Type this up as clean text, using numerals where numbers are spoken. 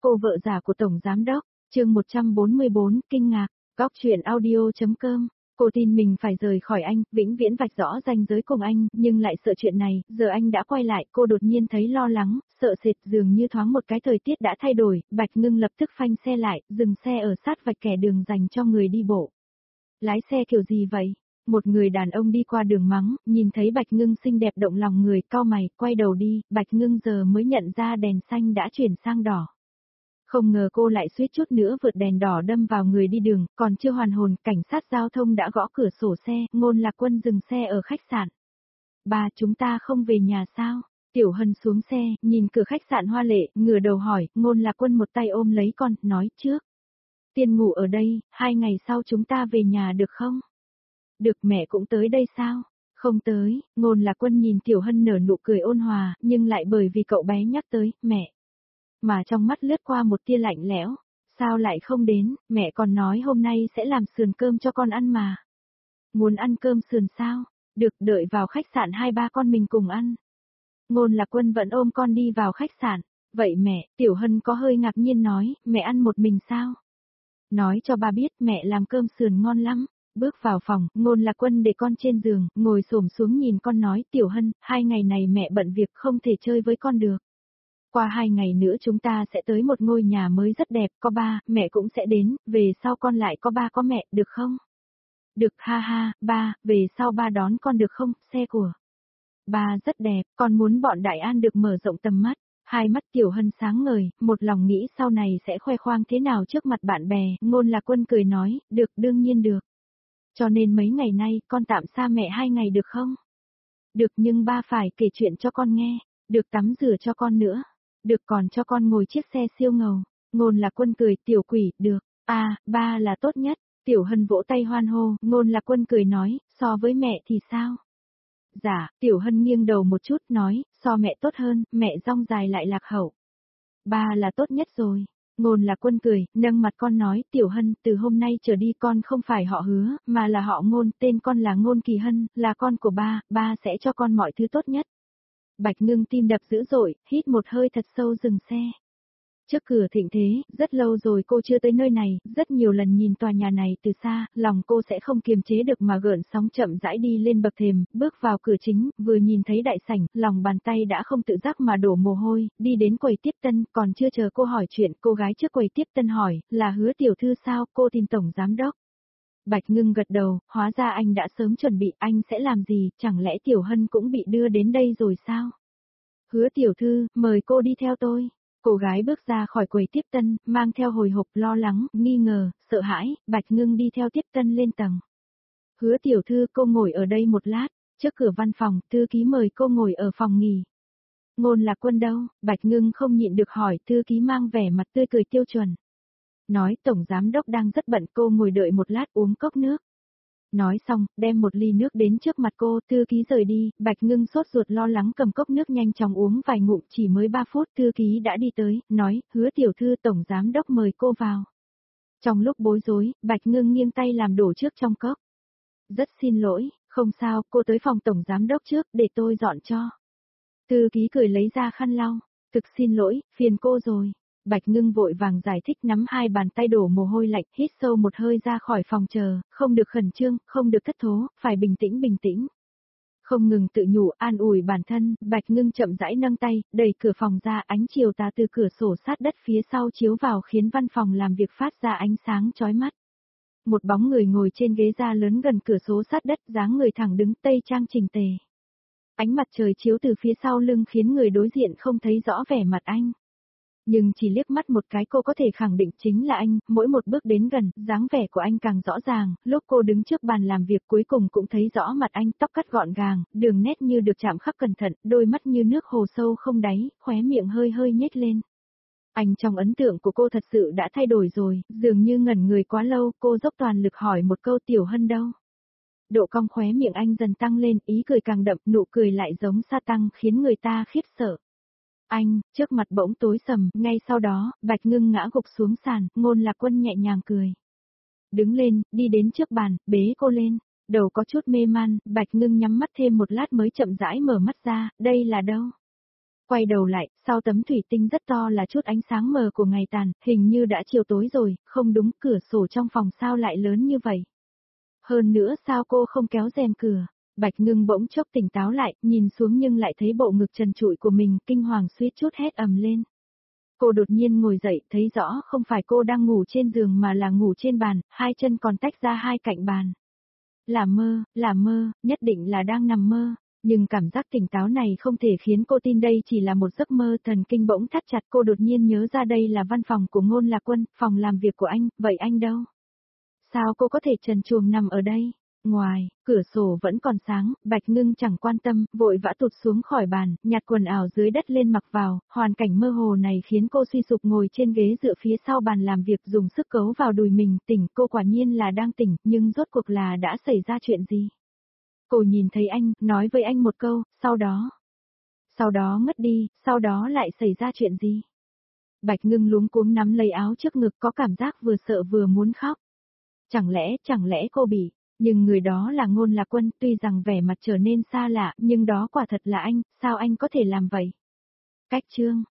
cô vợ già của Tổng Giám Đốc, chương 144, kinh ngạc, góc chuyện audio.com. Cô tin mình phải rời khỏi anh, vĩnh viễn vạch rõ ranh giới cùng anh, nhưng lại sợ chuyện này, giờ anh đã quay lại, cô đột nhiên thấy lo lắng, sợ sệt, dường như thoáng một cái thời tiết đã thay đổi, Bạch Ngưng lập tức phanh xe lại, dừng xe ở sát vạch kẻ đường dành cho người đi bộ. Lái xe kiểu gì vậy? Một người đàn ông đi qua đường mắng, nhìn thấy Bạch Ngưng xinh đẹp động lòng người, cau mày, quay đầu đi, Bạch Ngưng giờ mới nhận ra đèn xanh đã chuyển sang đỏ. Không ngờ cô lại suýt chút nữa vượt đèn đỏ đâm vào người đi đường, còn chưa hoàn hồn, cảnh sát giao thông đã gõ cửa sổ xe, Ngôn Lạc Quân dừng xe ở khách sạn. Bà, chúng ta không về nhà sao? Tiểu Hân xuống xe, nhìn cửa khách sạn hoa lệ, ngửa đầu hỏi, Ngôn Lạc Quân một tay ôm lấy con, nói trước. Tiên ngủ ở đây, 2 ngày sau chúng ta về nhà được không? Được, mẹ cũng tới đây sao? Không tới, Ngôn Lạc Quân nhìn Tiểu Hân nở nụ cười ôn hòa, nhưng lại bởi vì cậu bé nhắc tới, mẹ. Mà trong mắt lướt qua một tia lạnh lẽo, sao lại không đến, mẹ còn nói hôm nay sẽ làm sườn cơm cho con ăn mà. Muốn ăn cơm sườn sao? Được, đợi vào khách sạn 2-3 con mình cùng ăn. Ngôn Lạc Quân vẫn ôm con đi vào khách sạn. Vậy mẹ, Tiểu Hân có hơi ngạc nhiên nói, mẹ ăn một mình sao? Nói cho ba biết mẹ làm cơm sườn ngon lắm. Bước vào phòng, Ngôn Lạc Quân để con trên giường, ngồi xổm xuống nhìn con nói, Tiểu Hân, 2 ngày này mẹ bận việc không thể chơi với con được. Qua 2 ngày nữa chúng ta sẽ tới một ngôi nhà mới rất đẹp, có ba, mẹ cũng sẽ đến, về sau con lại có ba có mẹ, được không? Được, ha ha, ba, về sau ba đón con được không, xe của ba rất đẹp, con muốn bọn Đại An được mở rộng tầm mắt. Hai mắt Tiểu Hân sáng ngời, một lòng nghĩ sau này sẽ khoe khoang thế nào trước mặt bạn bè, Ngôn Lạc Quân cười nói, được, đương nhiên được. Cho nên mấy ngày nay, con tạm xa mẹ 2 ngày được không? Được, nhưng ba phải kể chuyện cho con nghe, được tắm rửa cho con nữa. Được, còn cho con ngồi chiếc xe siêu ngầu. Ngôn Lạc Quân cười, Tiểu Quỷ, được, ba là tốt nhất. Tiểu Hân vỗ tay hoan hô, Ngôn Lạc Quân cười nói, so với mẹ thì sao? Dạ, Tiểu Hân nghiêng đầu một chút, nói, so mẹ tốt hơn, mẹ dong dài lại lạc hậu. Ba là tốt nhất rồi. Ngôn Lạc Quân cười, nâng mặt con nói, Tiểu Hân, từ hôm nay trở đi con không phải họ Hứa, mà là họ Ngôn, tên con là Ngôn Kỳ Hân, là con của ba sẽ cho con mọi thứ tốt nhất. Bạch Ngưng tim đập dữ dội, hít một hơi thật sâu dừng xe. Trước cửa thịnh thế, rất lâu rồi cô chưa tới nơi này, rất nhiều lần nhìn tòa nhà này từ xa, lòng cô sẽ không kiềm chế được mà gợn sóng chậm rãi đi lên bậc thềm, bước vào cửa chính, vừa nhìn thấy đại sảnh, lòng bàn tay đã không tự giác mà đổ mồ hôi, đi đến quầy tiếp tân, còn chưa chờ cô hỏi chuyện, cô gái trước quầy tiếp tân hỏi, là Hứa tiểu thư sao, cô tìm Tổng Giám Đốc. Bạch Ngưng gật đầu, hóa ra anh đã sớm chuẩn bị, anh sẽ làm gì, chẳng lẽ Tiểu Hân cũng bị đưa đến đây rồi sao? Hứa tiểu thư, mời cô đi theo tôi. Cô gái bước ra khỏi quầy tiếp tân, mang theo hồi hộp lo lắng, nghi ngờ, sợ hãi, Bạch Ngưng đi theo tiếp tân lên tầng. Hứa tiểu thư, cô ngồi ở đây một lát, trước cửa văn phòng, thư ký mời cô ngồi ở phòng nghỉ. Ngôn Lạc Quân đâu? Bạch Ngưng không nhịn được hỏi, thư ký mang vẻ mặt tươi cười tiêu chuẩn. Nói Tổng Giám Đốc đang rất bận, cô ngồi đợi một lát uống cốc nước. Nói xong, đem một ly nước đến trước mặt cô, thư ký rời đi, Bạch Ngưng sốt ruột lo lắng cầm cốc nước nhanh chóng uống vài ngụm, chỉ mới 3 phút thư ký đã đi tới, nói, Hứa tiểu thư Tổng Giám Đốc mời cô vào. Trong lúc bối rối, Bạch Ngưng nghiêng tay làm đổ trước trong cốc. Rất xin lỗi, không sao, cô tới phòng Tổng Giám Đốc trước, để tôi dọn cho. Thư ký cười lấy ra khăn lau, thực xin lỗi, phiền cô rồi. Bạch Ngưng vội vàng giải thích, nắm hai bàn tay đổ mồ hôi lạnh, hít sâu một hơi ra khỏi phòng chờ, không được khẩn trương, không được thất thố, phải bình tĩnh. Không ngừng tự nhủ, an ủi bản thân, Bạch Ngưng chậm rãi nâng tay, đẩy cửa phòng ra, ánh chiều tà từ cửa sổ sát đất phía sau chiếu vào khiến văn phòng làm việc phát ra ánh sáng chói mắt. Một bóng người ngồi trên ghế da lớn gần cửa sổ sát đất, dáng người thẳng đứng, tây trang chỉnh tề. Ánh mặt trời chiếu từ phía sau lưng khiến người đối diện không thấy rõ vẻ mặt anh. Nhưng chỉ liếc mắt một cái cô có thể khẳng định chính là anh, mỗi một bước đến gần, dáng vẻ của anh càng rõ ràng, lúc cô đứng trước bàn làm việc cuối cùng cũng thấy rõ mặt anh, tóc cắt gọn gàng, đường nét như được chạm khắc cẩn thận, đôi mắt như nước hồ sâu không đáy, khóe miệng hơi hơi nhếch lên. Anh trong ấn tượng của cô thật sự đã thay đổi rồi, dường như ngẩn người quá lâu, cô dốc toàn lực hỏi một câu, Tiểu Hân đâu? Độ cong khóe miệng anh dần tăng lên, ý cười càng đậm, nụ cười lại giống sa tăng khiến người ta khiếp sợ. Anh, trước mặt bỗng tối sầm, ngay sau đó, Bạch Ngưng ngã gục xuống sàn, Ngôn Lạc Quân nhẹ nhàng cười. Đứng lên, đi đến trước bàn, bế cô lên, đầu có chút mê man, Bạch Ngưng nhắm mắt thêm một lát mới chậm rãi mở mắt ra, đây là đâu? Quay đầu lại, sau tấm thủy tinh rất to là chút ánh sáng mờ của ngày tàn, hình như đã chiều tối rồi, không đúng, cửa sổ trong phòng sao lại lớn như vậy. Hơn nữa sao cô không kéo rèm cửa? Bạch Ngưng bỗng chốc tỉnh táo lại, nhìn xuống nhưng lại thấy bộ ngực trần trụi của mình, kinh hoàng suýt chút hét ầm lên. Cô đột nhiên ngồi dậy, thấy rõ không phải cô đang ngủ trên giường mà là ngủ trên bàn, hai chân còn tách ra hai cạnh bàn. Là mơ, nhất định là đang nằm mơ. Nhưng cảm giác tỉnh táo này không thể khiến cô tin đây chỉ là một giấc mơ, thần kinh bỗng thắt chặt, cô đột nhiên nhớ ra đây là văn phòng của Ngôn Lạc Quân, phòng làm việc của anh, vậy anh đâu? Sao cô có thể trần truồng nằm ở đây? Ngoài, cửa sổ vẫn còn sáng, Bạch Ngưng chẳng quan tâm, vội vã tụt xuống khỏi bàn, nhặt quần áo dưới đất lên mặc vào, hoàn cảnh mơ hồ này khiến cô suy sụp ngồi trên ghế dựa phía sau bàn làm việc dùng sức cấu vào đùi mình, tỉnh, cô quả nhiên là đang tỉnh, nhưng rốt cuộc là đã xảy ra chuyện gì? Cô nhìn thấy anh, nói với anh một câu, sau đó ngất đi, sau đó lại xảy ra chuyện gì? Bạch Ngưng luống cuống nắm lấy áo trước ngực có cảm giác vừa sợ vừa muốn khóc. Chẳng lẽ cô bị, nhưng người đó là Ngôn Lạc Quân, tuy rằng vẻ mặt trở nên xa lạ, nhưng đó quả thật là anh, sao anh có thể làm vậy? Cách chương